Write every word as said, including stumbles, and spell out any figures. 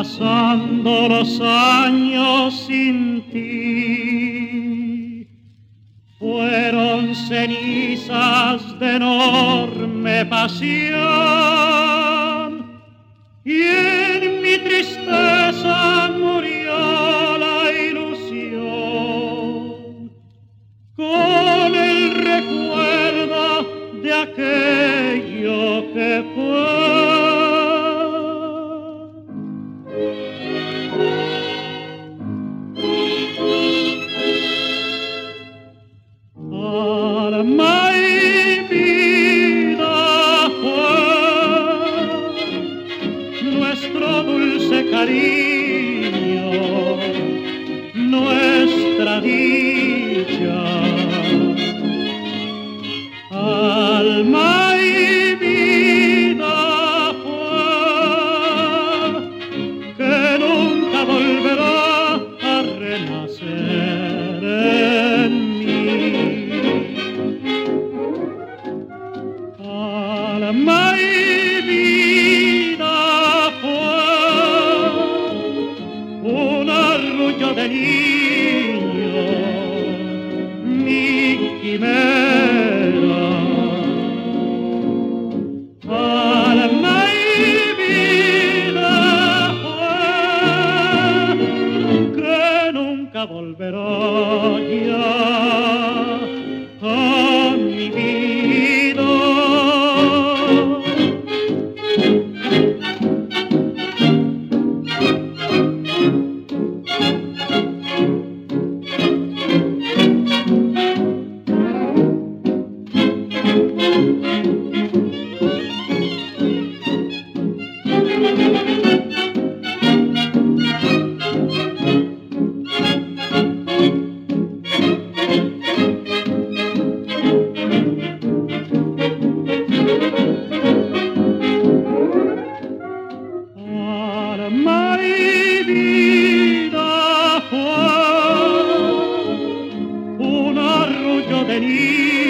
pasando los años sin ti, fueron cenizas de enorme pasión, y en mi tristeza murió la ilusión, con el recuerdo de aquello que fue. Alma y vida fue nuestro dulce cariño, nuestra dicha. Alma y vida fue que nunca volverá a renacer en mí. Alma y vida fue un arrullo de niño, mi quimera. Alma y vida fue que nunca volverá ya a mi vida. Alma y vida fue un arrullo de niño,